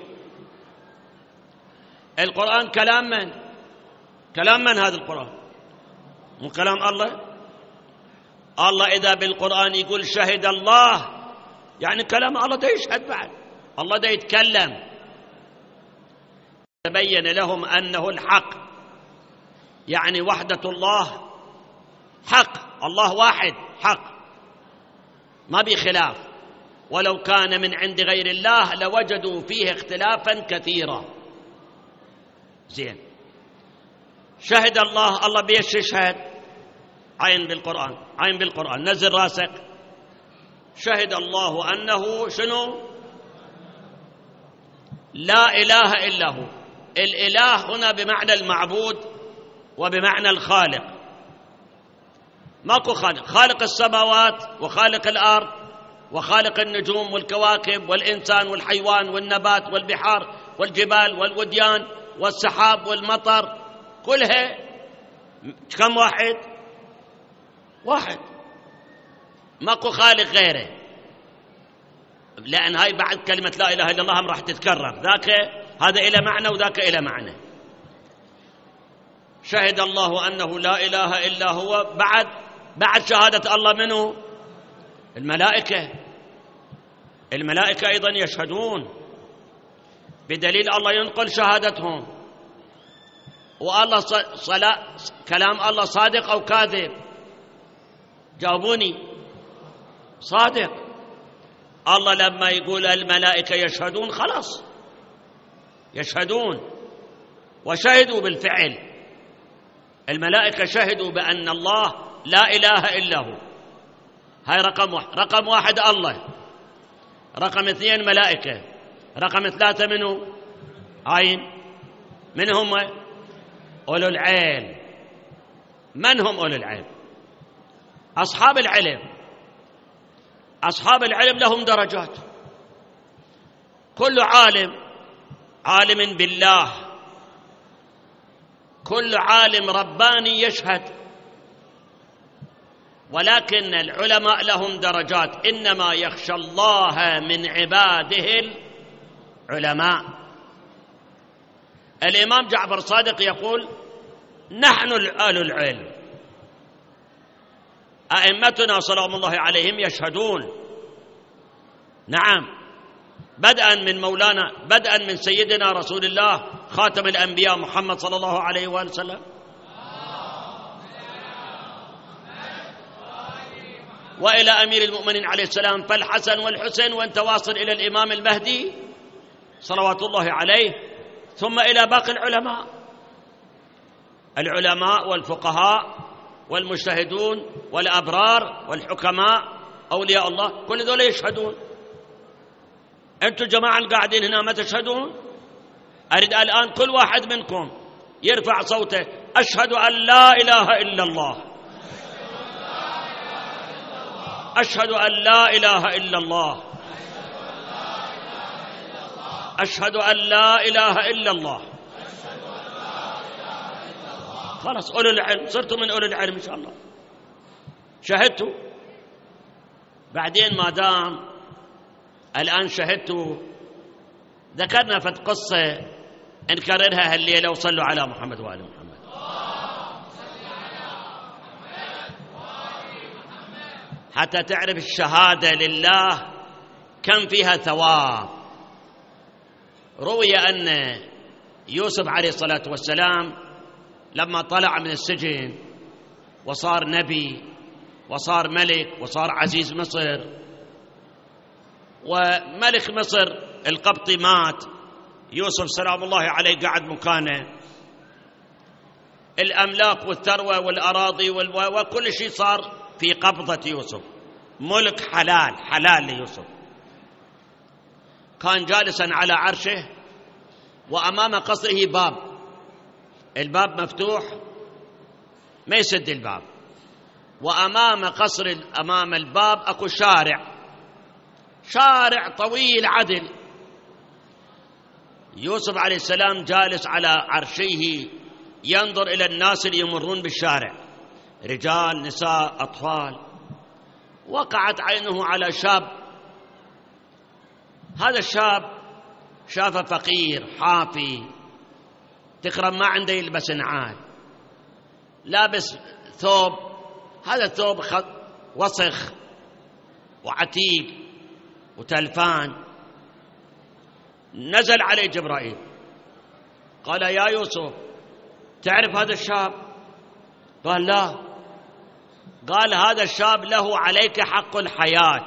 القرآن كلام من؟ كلام من هذا القرآن؟ مو كلام الله؟ الله إذا بالقرآن يقول شهد الله، يعني كلام الله ده يشهد بعد، الله ده يتكلم. تبين لهم أنه الحق، يعني وحدة الله حق، الله واحد حق ما بخلاف، ولو كان من عند غير الله لوجدوا فيه اختلافا كثيرا. زين، شهد الله، الله بيش يشهد؟ عين بالقرآن، عين بالقرآن، نزل راسك. شهد الله أنه شنو؟ لا إله إلا هو. الإله هنا بمعنى المعبود وبمعنى الخالق. ماكو خالق، خالق السماوات وخالق الأرض وخالق النجوم والكواكب والإنسان والحيوان والنبات والبحار والجبال والوديان والسحاب والمطر، كلها كم واحد؟ واحد، ماكو خالق غيره. لأن هاي بعد كلمة لا إله إلا الله هم راح تتكرر، ذاك هذا إلى معنى وذاك إلى معنى. شهد الله أنه لا إله إلا هو. بعد شهادة الله منه الملائكة، الملائكة أيضا يشهدون، بدليل الله ينقل شهادتهم. والله كلام الله صادق أو كاذب؟ جاوبوني. صادق. الله لما يقول الملائكة يشهدون، خلاص يشهدون، وشهدوا بالفعل. الملائكة شهدوا بأن الله لا إله إلا هو. هاي رقم واحد. رقم واحد الله. رقم اثنين ملائكة. رقم ثلاثة منه عين. من هم؟ أولو العلم. من هم أولو العلم؟ أصحاب العلم. أصحاب العلم لهم درجات. كل عالم بالله، كل عالم رباني يشهد، ولكن العلماء لهم درجات. إنما يخشى الله من عباده العلماء. الإمام جعفر الصادق يقول: نحن آل العلم، أئمتنا سلام الله عليهم يشهدون. نعم، بدءا من مولانا، بدءا من سيدنا رسول الله خاتم الأنبياء محمد صلى الله عليه وآله وسلم، وإلى أمير المؤمنين عليه السلام فالحسن والحسين، وانت واصل إلى الإمام المهدي صلوات الله عليه، ثم إلى باقي العلماء والفقهاء والمجتهدون والأبرار والحكماء أولياء الله، كل ذول يشهدون. أنتم الجماعة القاعدين هنا ما تشهدون؟ أريد الآن كل واحد منكم يرفع صوته: أشهد أن لا إله إلا الله، أشهد أن لا إله إلا الله، أشهد أن لا إله إلا الله. خلاص، أولو العلم، صرتوا من أولو العلم إن شاء الله، شهدتوا. بعدين ما دام الآن شهدتوا، ذكرنا فت قصة نكررها هالليلة، وصلوا على محمد وآل محمد. حتى تعرف الشهادة لله كم فيها ثواب. روي أن يوسف عليه الصلاة والسلام لما طلع من السجن وصار نبي وصار ملك وصار عزيز مصر، وملك مصر القبطي مات، يوسف سلام الله عليه قعد مكانه، الأملاك والثروة والأراضي وكل شيء صار في قبضة يوسف، ملك حلال ليوسف. كان جالسا على عرشه، وأمام قصره باب، الباب مفتوح ما يسد الباب، وأمام قصر، أمام الباب أكو شارع طويل عدل. يوسف عليه السلام جالس على عرشه ينظر إلى الناس اللي يمرون بالشارع، رجال نساء أطفال. وقعت عينه على شاب. هذا الشاب شافه فقير حافي تكرم، ما عنده يلبس نعال، لابس ثوب، هذا الثوب وسخ وعتيق وتلفان. نزل عليه جبرائيل قال: يا يوسف، تعرف هذا الشاب؟ قال: لا. قال: هذا الشاب له عليك حق الحياة.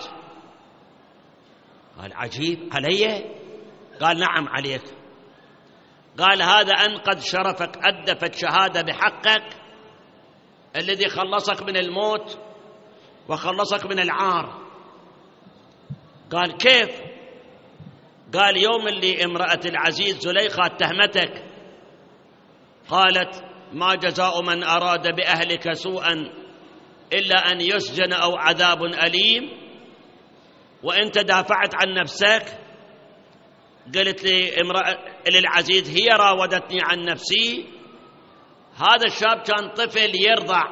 قال: عجيب، علي؟ قال: نعم عليك. قال: هذا أنقذ شرفك، أدفت شهادة بحقك الذي خلصك من الموت وخلصك من العار. قال: كيف؟ قال: يوم اللي امرأة العزيز زليخة اتهمتك، قالت: ما جزاء من أراد بأهلك سوءا إلا أن يسجن أو عذاب أليم، وأنت دافعت عن نفسك، قلت لي امرأة للعزيز هي راودتني عن نفسي. هذا الشاب كان طفل يرضع،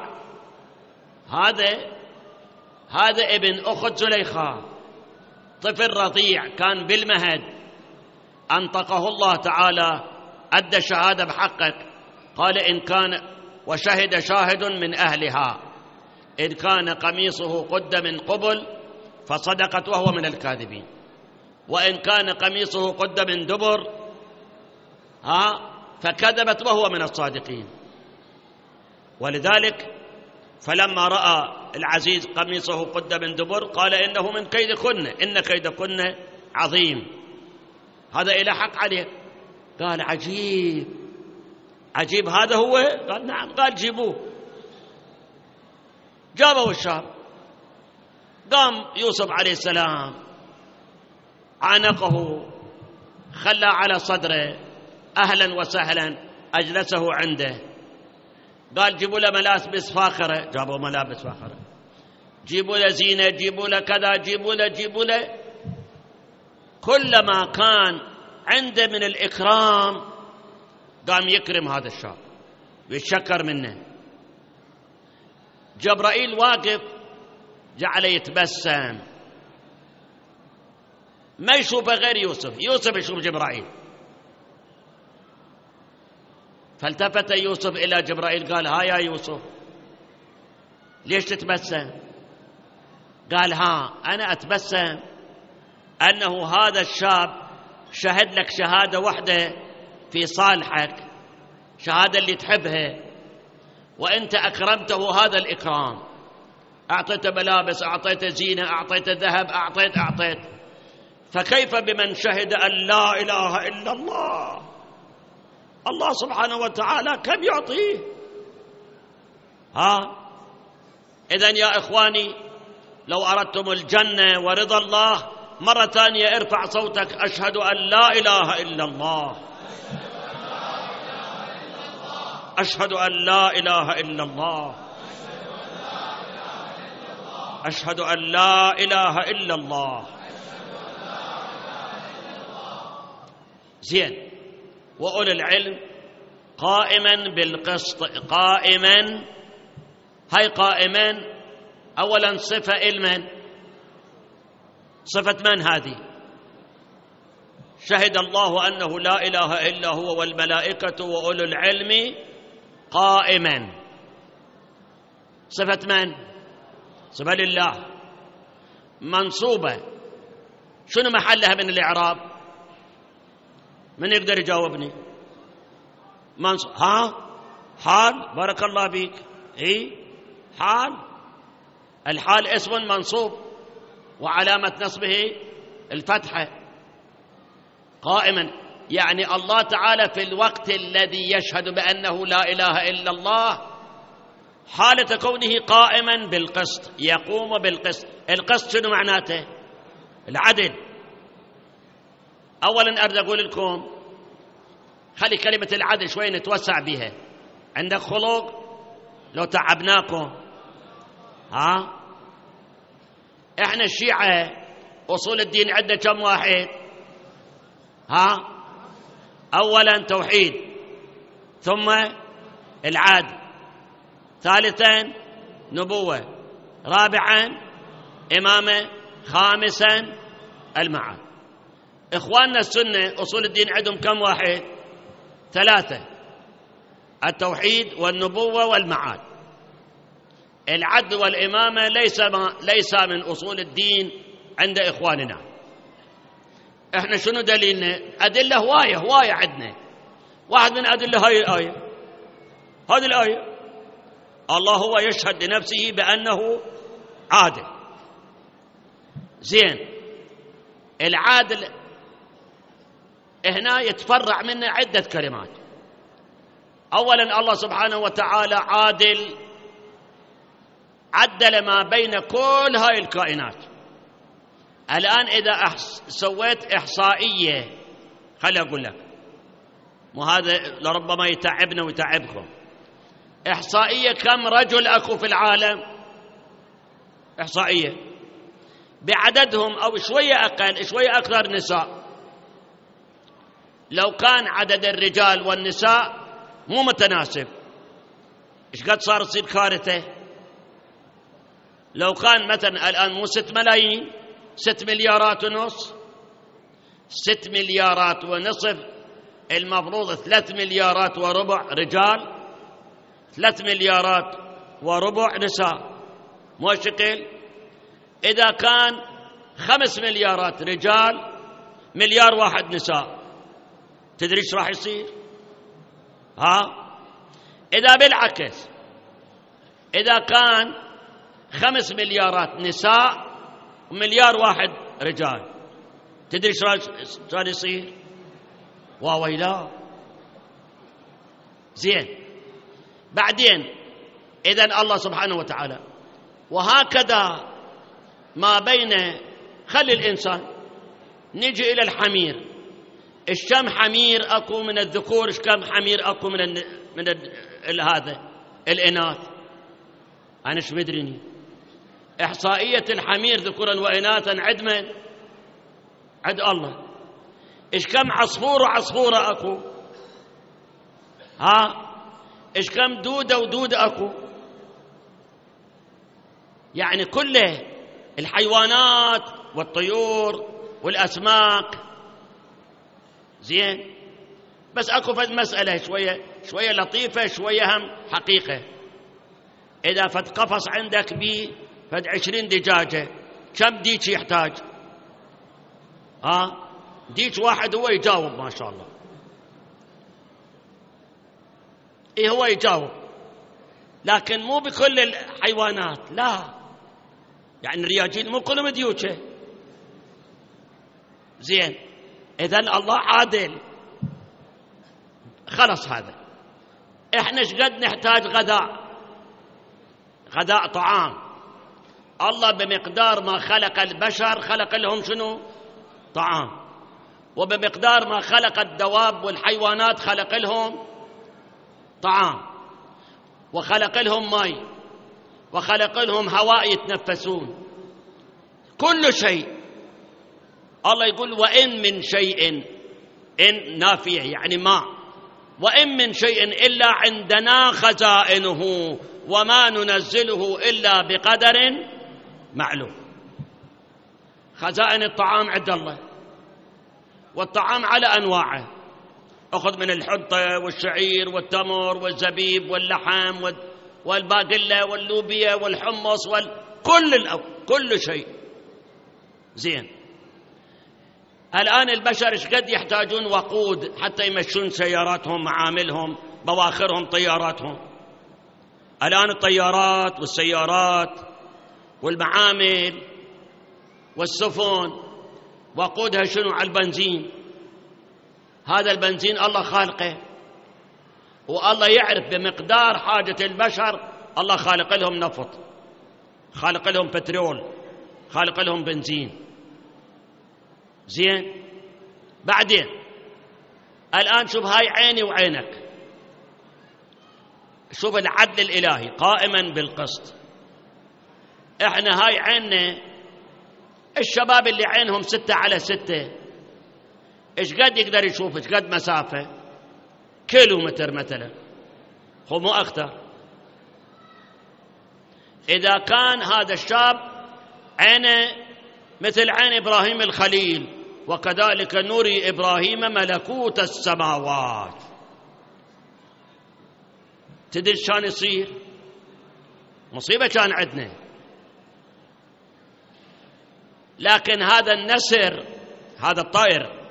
هذا ابن أخت زليخة، طفل رضيع كان بالمهد، أنطقه الله تعالى، أدى الشهادة بحقك. قال: إن كان، وشهد شاهد من أهلها، إن كان قميصه قد من قبل فصدقت وهو من الكاذبين، وإن كان قميصه قد من دبر فكذبت وهو من الصادقين. ولذلك فلما رأى العزيز قميصه قد من دبر قال إنه من كيدكن إن كيدكن عظيم. هذا إله حق عليه. قال عجيب عجيب هذا هو؟ قال نعم. قال جيبوه. جابوا الشاب. قام يوسف عليه السلام عانقه خلى على صدره أهلا وسهلا أجلسه عنده. قال جيبوا له ملابس فاخرة. جابوا ملابس فاخرة. جيبوا له زينة جيبوا له كذا جيبوا له كلما كان عنده من الإكرام قام يكرم هذا الشاب ويتشكر منه. جبرائيل واقف جعل يتبسم ما يشوفه غير يوسف يشوف جبرائيل. فالتفت يوسف إلى جبرائيل قال ها يا يوسف ليش تتبسم؟ قال ها أنا أتبسم أنه هذا الشاب شهد لك شهادة واحدة في صالحك شهادة اللي تحبها وأنت أكرمته هذا الإكرام أعطيته ملابس أعطيته زينة أعطيته ذهب أعطيت فكيف بمن شهد أن لا إله إلا الله الله سبحانه وتعالى كم يعطيه. إذن يا إخواني لو أردتم الجنة ورضا الله مرة ثانية ارفع صوتك أشهد أن لا إله إلا الله أشهد أن لا إله إلا الله أشهد أن لا إله إلا الله. زين. وأولي العلم قائما بالقسط قائما. هاي قائما أولا صفة المن صفة من هذه؟ شهد الله أنه لا إله إلا هو والملائكة وأولو العلم قائما. صفة من؟ صفة لله منصوبة. شنو محلها من الإعراب؟ من يقدر يجاوبني؟ حال. بارك الله بيك. حال. الحال اسم منصوب وعلامة نصبه الفتحة. قائما يعني الله تعالى في الوقت الذي يشهد بأنه لا إله إلا الله حالة كونه قائما بالقسط يقوم بالقسط. القسط شنو معناته؟ العدل. أولا أريد أقول لكم خلي كلمة العدل شوي نتوسع بها. عندك خلق لو تعبناكم احنا الشيعة أصول الدين عندنا كم واحد؟ أولا توحيد ثم العدل ثالثا نبوة رابعا إمامة خامسا المعاد. إخواننا السنة أصول الدين عندهم كم واحد؟ 3 التوحيد والنبوة والمعاد. العدل والإمامة ليس من أصول الدين عند إخواننا. إحنا شنو دليلنا؟ أدلة هواية عندنا. واحد من أدلة هاي الآية. هذه الآية الله هو يشهد لنفسه بأنه عادل. زين. العادل هنا يتفرع منه عدة كلمات. أولا الله سبحانه وتعالى عادل عدل ما بين كل هاي الكائنات. الآن إذا سويت إحصائية خلي أقول لك وهذا لربما يتعبنا ويتعبكم. إحصائية كم رجل أكو في العالم؟ إحصائية بعددهم أو شوية أقل شوية أكثر نساء. لو كان عدد الرجال والنساء مو متناسب إيش قد صار تصير كارثة؟ لو كان مثلا الآن مو 6 ملايين 6 مليارات ونص 6 مليارات ونصف المفروض 3 مليارات وربع رجال 3 مليارات وربع نساء مو شكل. إذا كان 5 مليارات رجال 1 مليار واحد نساء تدري ايش راح يصير؟ إذا بالعكس إذا كان 5 مليارات نساء ومليار واحد رجال، تدري شلون يصير؟ واويلا. زين، بعدين إذن الله سبحانه وتعالى وهكذا ما بين، خلي الإنسان نجي إلى الحمير، إيش كم حمير أكو من الذكور، إيش كم حمير أكو من هذا الإناث؟ أنا إيش مدريني إحصائية الحمير ذكورا وإناثا عد من؟ عد الله. إيش كم عصفور وعصفورة أكو؟ إيش كم دودة ودودة أكو؟ يعني كله الحيوانات والطيور والأسماك. زين، بس أكو فد مسألة شوية لطيفة شوية هم حقيقة. إذا فد قفص عندك بيه فد 20 دجاجة، كم ديك يحتاج؟ ديك واحد هو يجاوب ما شاء الله. هو يجاوب، لكن مو بكل الحيوانات، لا، يعني الرياجين مو كلهم ديوكه. زين، إذن الله عادل. خلص، هذا إحنا إيش قد نحتاج غذاء طعام. الله بمقدار ما خلق البشر خلق لهم شنو؟ طعام. وبمقدار ما خلق الدواب والحيوانات خلق لهم طعام، وخلق لهم ماء، وخلق لهم هواء يتنفسون، كل شيء. الله يقول وإن من شيء، إن نافية يعني ما، وإن من شيء إلا عندنا خزائنه وما ننزله إلا بقدر معلوم. خزائن الطعام عند الله، والطعام على أنواعه، أخذ من الحنطة والشعير والتمر والزبيب واللحم والباقلة واللوبيا والحمص كل شيء. زين، الآن البشر إيش قد يحتاجون وقود حتى يمشون سياراتهم، معاملهم، بواخرهم، طياراتهم. الآن الطيارات والسيارات والمعامل والسفن وقودها شنو؟ على البنزين. هذا البنزين الله خالقه، والله يعرف بمقدار حاجة البشر. الله خالق لهم نفط، خالق لهم بترول، خالق لهم بنزين. زين، بعدين الآن شوف، هاي عيني وعينك، شوف العدل الإلهي قائما بالقسط. احنا هاي عيننا، الشباب اللي عينهم 6x6 ايش قد يقدر يشوف؟ ايش قد مسافة؟ كيلومتر مثلا، هو مو أكثر. إذا كان هذا الشاب عينه مثل عين إبراهيم الخليل، وكذلك نري إبراهيم ملكوت السماوات، تدري شان يصير؟ مصيبة كان عندنا. لكن هذا النسر، هذا الطائر،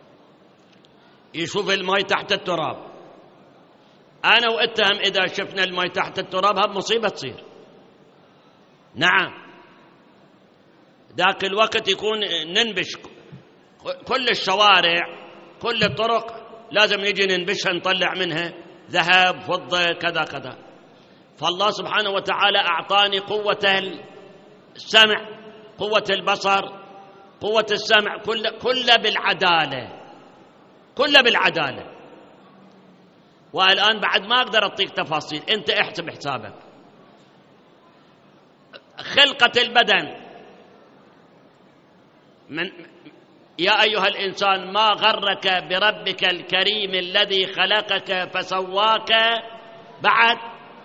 يشوف الماء تحت التراب. أنا وأتهم إذا شفنا الماء تحت التراب هم مصيبة تصير. نعم، ذاك الوقت يكون ننبش كل الشوارع، كل الطرق لازم نجي ننبشها، نطلع منها ذهب، فضة، كذا كذا. فالله سبحانه وتعالى أعطاني قوة السمع، قوة البصر، قوة السمع، كل بالعدالة، كل بالعدالة. والآن بعد ما أقدر أعطيك تفاصيل، أنت احسب حسابك. خلقة البدن يا أيها الإنسان ما غرك بربك الكريم الذي خلقك فسواك بعد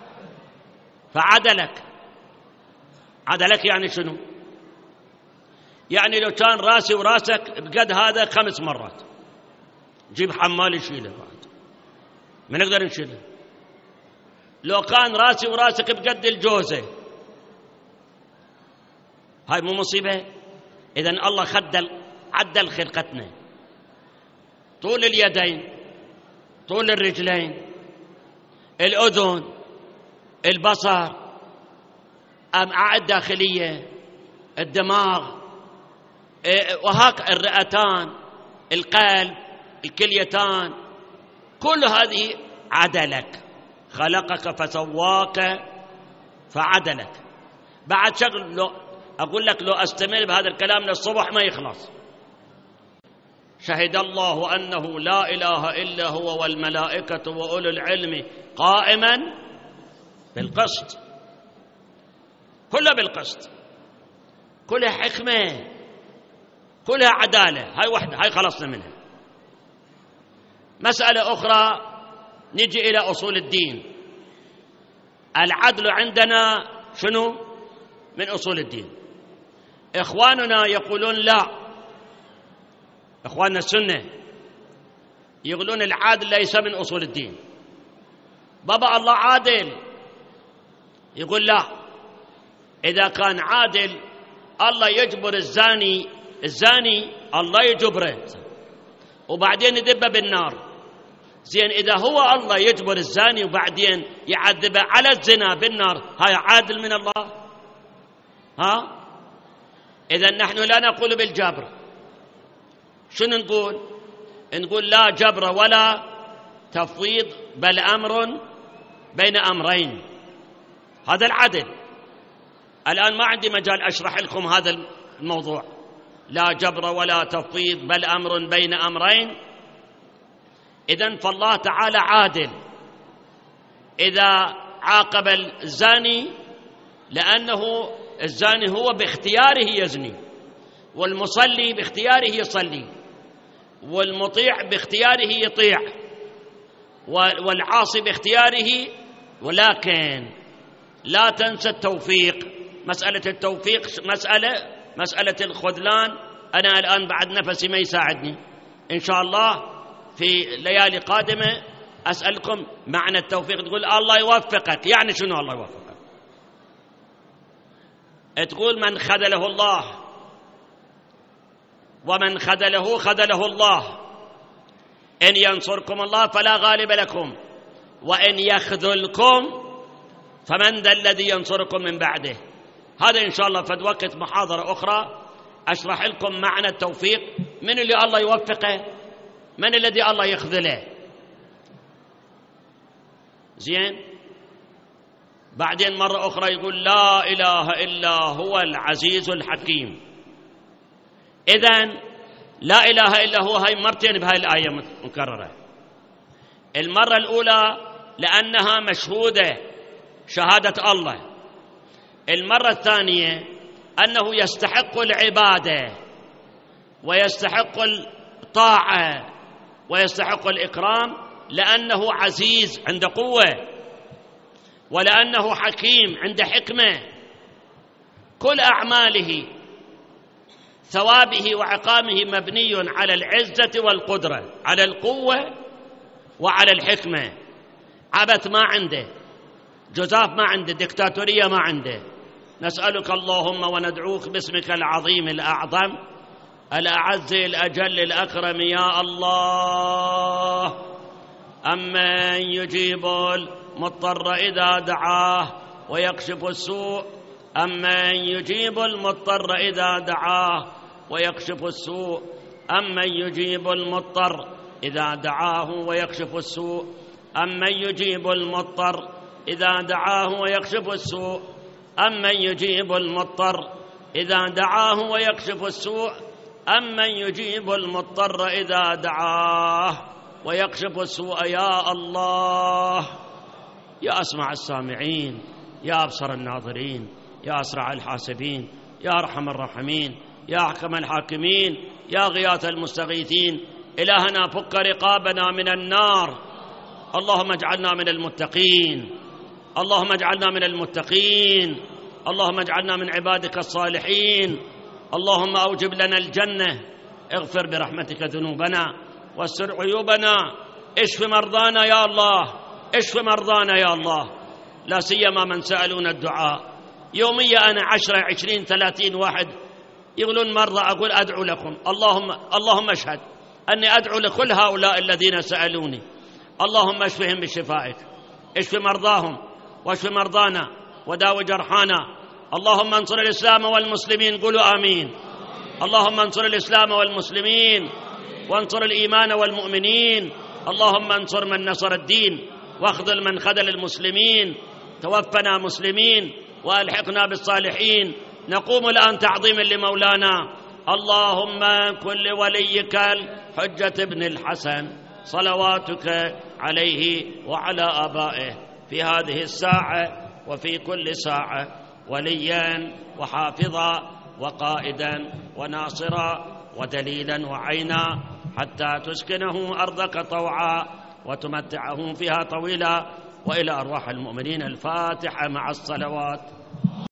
فعدلك. عدلك يعني شنو؟ يعني لو كان راسي وراسك بقد هذا 5 مرات، جيب حمال يشيله بعد، ما نقدر نشيله. لو كان راسي وراسك بقد الجوزة، هاي مو مصيبة؟ إذن الله عدل خلقتنا، طول اليدين، طول الرجلين، الأذن، البصر، الأمعاء الداخلية، الدماغ، وهكذا الرئتان، القلب، الكليتان، كل هذه عدلك، خلقك فسواك فعدلك. بعد شغل أقول لك لو أستمر بهذا الكلام للصبح ما يخلص. شهد الله أنه لا إله إلا هو والملائكة وأولو العلم قائما بالقسط، كلها بالقسط، كلها حكمة، كلها عدالة. هاي واحدة، هاي خلصنا منها. مسألة أخرى، نجي إلى أصول الدين. العدل عندنا شنو؟ من أصول الدين. إخواننا يقولون لا، إخواننا السنة يقولون العدل ليس من أصول الدين. بابا الله عادل، يقول لا، إذا كان عادل الله يجبر الزاني الله يجبره وبعدين يدبه بالنار. زين، إذا هو الله يجبر الزاني وبعدين يعذبه على الزنا بالنار، هاي عادل من الله؟ إذا نحن لا نقول بالجبر. شنو نقول؟ نقول لا جبر ولا تفويض، بل أمر بين أمرين. هذا العدل. الآن ما عندي مجال أشرح لكم هذا الموضوع. لا جبر ولا تفويض بل أمر بين أمرين. إذن فالله تعالى عادل إذا عاقب الزاني، لأنه الزاني هو باختياره يزني، والمصلي باختياره يصلي، والمطيع باختياره يطيع، والعاصي باختياره. ولكن لا تنسى التوفيق. مسألة التوفيق مسألة الخذلان. أنا الآن بعد نفسي ما يساعدني، إن شاء الله في ليالي قادمة أسألكم معنى التوفيق. تقول الله يوفقك، يعني شنو الله يوفقك؟ تقول من خذله الله، ومن خذله الله. إن ينصركم الله فلا غالب لكم، وإن يخذلكم فمن ذا الذي ينصركم من بعده. هذا إن شاء الله فد وقت محاضرة أخرى أشرح لكم معنى التوفيق. من اللي الله يوفقه؟ من الذي الله يخذله؟ زين. بعدين مرة أخرى يقول لا إله إلا هو العزيز الحكيم. إذن لا إله إلا هو هاي مرتين بهاي الآية مكررة. المرة الأولى لأنها مشهودة شهادة الله. المرة الثانية أنه يستحق العبادة ويستحق الطاعة ويستحق الإكرام، لأنه عزيز عند قوة، ولأنه حكيم عند حكمة. كل أعماله ثوابه وعقامه مبني على العزة والقدرة، على القوة وعلى الحكمة. عبث ما عنده، جزاف ما عنده، ديكتاتورية ما عنده. نسألك اللهم وندعوك باسمك العظيم الأعظم الأعز الأجل الأكرم يا الله، أمن يجيب المضطر إذا دعاه ويكشف السوء، أمن يجيب المضطر إذا دعاه ويكشف السوء، أمن يجيب المضطر إذا دعاه ويكشف السوء، أمن يجيب المضطر إذا دعاه ويكشف السوء، أمن يجيب المضطر إذا دعاه ويكشف السوء، أمن يجيب المضطر إذا دعاه ويكشف السوء. يا الله، يا أسمع السامعين، يا أبصر الناظرين، يا أسرع الحاسبين، يا أرحم الراحمين، يا أحكم الحاكمين، يا غياث المستغيثين. إلهنا فك رقابنا من النار. اللهم اجعلنا من المتقين، اللهم اجعلنا من المتقين، اللهم اجعلنا من عبادك الصالحين. اللهم أوجب لنا الجنة، اغفر برحمتك ذنوبنا واستر عيوبنا، اشف مرضانا يا الله، اشف مرضانا يا الله، لا سيما من سألون الدعاء يوميا. أنا 10 20 30 واحد يقولون مرضى، أقول أدعو لكم. اللهم اشهد أني أدعو لكل هؤلاء الذين سألوني. اللهم اشفهم بشفائك، اشف مرضاهم واشف مرضانا وداو جرحانا. اللهم انصر الإسلام والمسلمين، قولوا آمين. اللهم انصر الإسلام والمسلمين وانصر الإيمان والمؤمنين. اللهم انصر من نصر الدين واخذل من خذل المسلمين. توفنا مسلمين وألحقنا بالصالحين. نقوم الآن تعظيما لمولانا. اللهم كن لوليك الحجة بن الحسن صلواتك عليه وعلى آبائه في هذه الساعة وفي كل ساعة وليا وحافظا وقائدا وناصرا ودليلا وعينا، حتى تسكنه أرضك طوعا وتمتعه فيها طويلا. وإلى أرواح المؤمنين الفاتحة مع الصلوات.